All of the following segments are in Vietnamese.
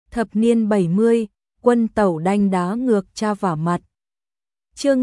Thập niên 70, quân tẩu đanh đá ngược cha vả mặt. Chương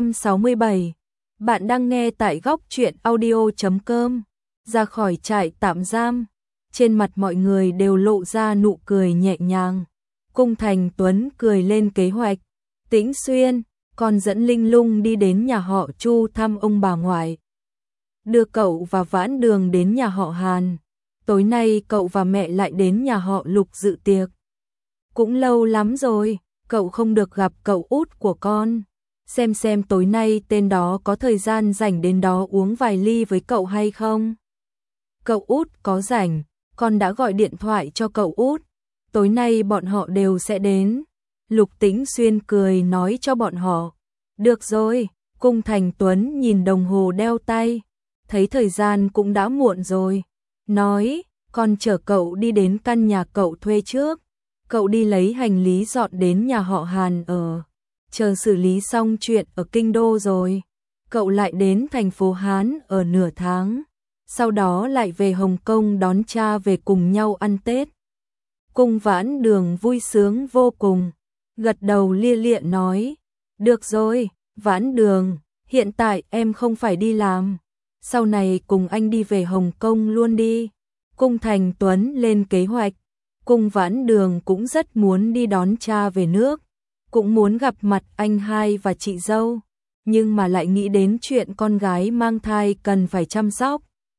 567. Bạn đang nghe tại góc truyện audio.com. Ra khỏi trại tạm giam, trên mặt mọi người đều lộ ra nụ cười nhẹ nhàng. Cung Thành Tuấn cười lên kế hoạch. Tĩnh Xuyên, con dẫn Linh Lung đi đến nhà họ Chu thăm ông bà ngoại. Đưa cậu và Vãn Đường đến nhà họ Hàn. Tối nay cậu và mẹ lại đến nhà họ Lục dự tiệc. Cũng lâu lắm rồi, cậu không được gặp cậu út của con. Xem tối nay tên đó có thời gian rảnh đến đó uống vài ly với cậu hay không? Cậu út có rảnh, con đã gọi điện thoại cho cậu út. Tối nay bọn họ đều sẽ đến. Lục Tĩnh Xuyên cười nói cho bọn họ. Được rồi, Cung Thành Tuấn nhìn đồng hồ đeo tay. Thấy thời gian cũng đã muộn rồi. Nói, con chở cậu đi đến căn nhà cậu thuê trước. Cậu đi lấy hành lý dọn đến nhà họ Hàn ở. Chờ xử lý xong chuyện ở Kinh Đô rồi. Cậu lại đến thành phố Hán ở nửa tháng. Sau đó lại về Hồng Kông đón cha về cùng nhau ăn Tết. Cung Vãn Đường vui sướng vô cùng. Gật đầu lia lịa nói. Được rồi, Vãn Đường, hiện tại em không phải đi làm. Sau này cùng anh đi về Hồng Kông luôn đi. Cung Thành Tuấn lên kế hoạch. Cung Vãn Đường cũng rất muốn đi đón cha về nước. Cũng muốn gặp mặt anh hai và chị dâu. Nhưng mà lại nghĩ đến chuyện con gái mang thai cần phải chăm sóc.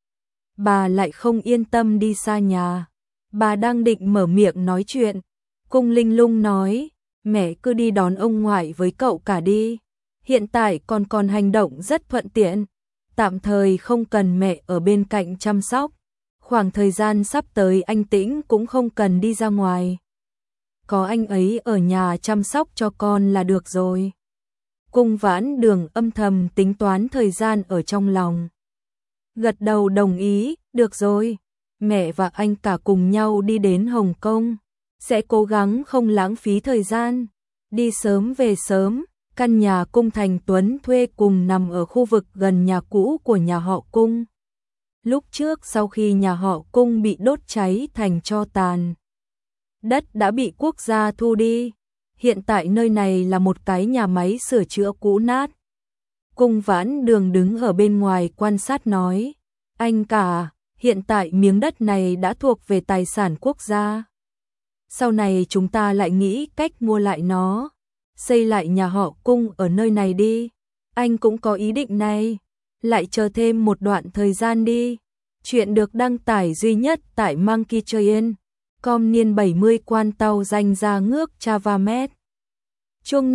Bà lại không yên tâm đi xa nhà. Bà đang định mở miệng nói chuyện. Cung Linh Lung nói, mẹ cứ đi đón ông ngoại với cậu cả đi. Hiện tại con còn hành động rất thuận tiện. Tạm thời không cần mẹ ở bên cạnh chăm sóc. Khoảng thời gian sắp tới anh Tĩnh cũng không cần đi ra ngoài. Có anh ấy ở nhà chăm sóc cho con là được rồi. Cung Vãn Đường âm thầm tính toán thời gian ở trong lòng. Gật đầu đồng ý, được rồi. Mẹ và anh cả cùng nhau đi đến Hồng Kông. Sẽ cố gắng không lãng phí thời gian. Đi sớm về sớm. Căn nhà Cung Thành Tuấn thuê cùng nằm ở khu vực gần nhà cũ của nhà họ Cung. Lúc trước sau khi nhà họ Cung bị đốt cháy thành tro tàn, đất đã bị quốc gia thu đi. Hiện tại nơi này là một cái nhà máy sửa chữa cũ nát. Cung Vãn Đường đứng ở bên ngoài quan sát nói, anh cả, hiện tại miếng đất này đã thuộc về tài sản quốc gia. Sau này chúng ta lại nghĩ cách mua lại nó, xây lại nhà họ Cung ở nơi này đi. Anh cũng có ý định này, lại chờ thêm một đoạn thời gian đi. Chuyện được đăng tải duy nhất tại Monkey Train. Com niên 70 quan tàu danh ra ngước Chavamet. Chương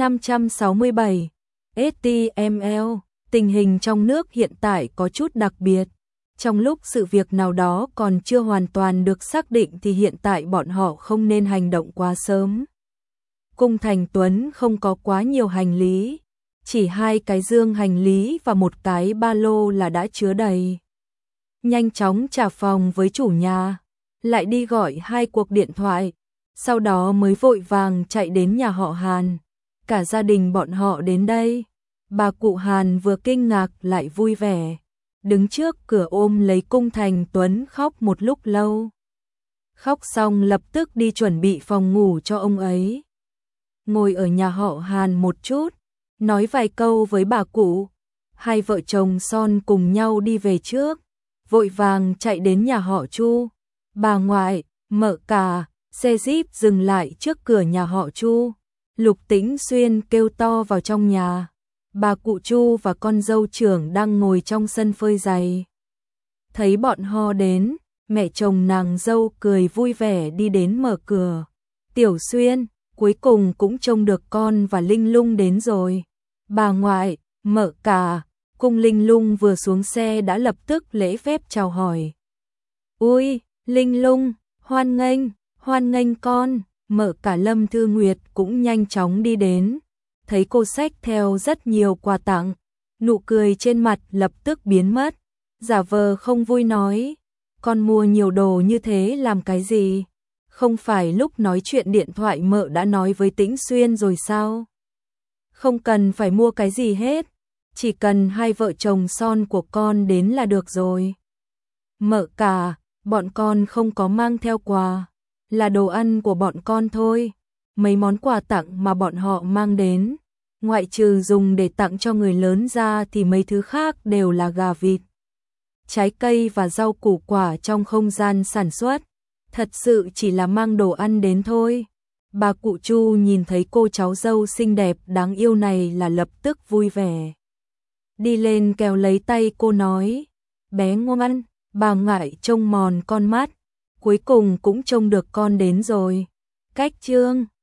567. HTML. Tình hình trong nước hiện tại có chút đặc biệt. Trong lúc sự việc nào đó còn chưa hoàn toàn được xác định thì hiện tại bọn họ không nên hành động quá sớm. Cung Thành Tuấn không có quá nhiều hành lý. Chỉ 2 cái dương hành lý và một cái ba lô là đã chứa đầy. Nhanh chóng trả phòng với chủ nhà. Lại đi gọi 2 cuộc điện thoại. Sau đó mới vội vàng chạy đến nhà họ Hàn. Cả gia đình bọn họ đến đây. Bà cụ Hàn vừa kinh ngạc lại vui vẻ. Đứng trước cửa ôm lấy Cung Thành Tuấn khóc một lúc lâu. Khóc xong lập tức đi chuẩn bị phòng ngủ cho ông ấy. Ngồi ở nhà họ Hàn một chút. Nói vài câu với bà cụ. 2 vợ chồng son cùng nhau đi về trước. Vội vàng chạy đến nhà họ Chu. Bà ngoại, mợ cả, xe Jeep dừng lại trước cửa nhà họ Chu. Lục Tĩnh Xuyên kêu to vào trong nhà. Bà cụ Chu và con dâu trưởng đang ngồi trong sân phơi giày. Thấy bọn họ đến, mẹ chồng nàng dâu cười vui vẻ đi đến mở cửa. Tiểu Xuyên, cuối cùng cũng trông được con và Linh Lung đến rồi. Bà ngoại, mợ cả, Cung Linh Lung vừa xuống xe đã lập tức lễ phép chào hỏi. Ui, Linh Lung, hoan nghênh con. Mợ cả Lâm Thư Nguyệt cũng nhanh chóng đi đến. Thấy cô xách theo rất nhiều quà tặng. Nụ cười trên mặt lập tức biến mất. Giả vờ không vui nói. Con mua nhiều đồ như thế làm cái gì? Không phải lúc nói chuyện điện thoại mợ đã nói với Tĩnh Xuyên rồi sao? Không cần phải mua cái gì hết. Chỉ cần 2 vợ chồng son của con đến là được rồi. Mợ cả, bọn con không có mang theo quà. là đồ ăn của bọn con thôi. Mấy món quà tặng mà bọn họ mang đến, ngoại trừ dùng để tặng cho người lớn ra thì mấy thứ khác đều là gà vịt, trái cây và rau củ quả trong không gian sản xuất. Thật sự chỉ là mang đồ ăn đến thôi. Bà cụ Chu nhìn thấy cô cháu dâu xinh đẹp đáng yêu này là lập tức vui vẻ. Đi lên kéo lấy tay cô nói, bé ngoan, bà ngại trông mòn con mắt, cuối cùng cũng trông được con đến rồi. Cách chương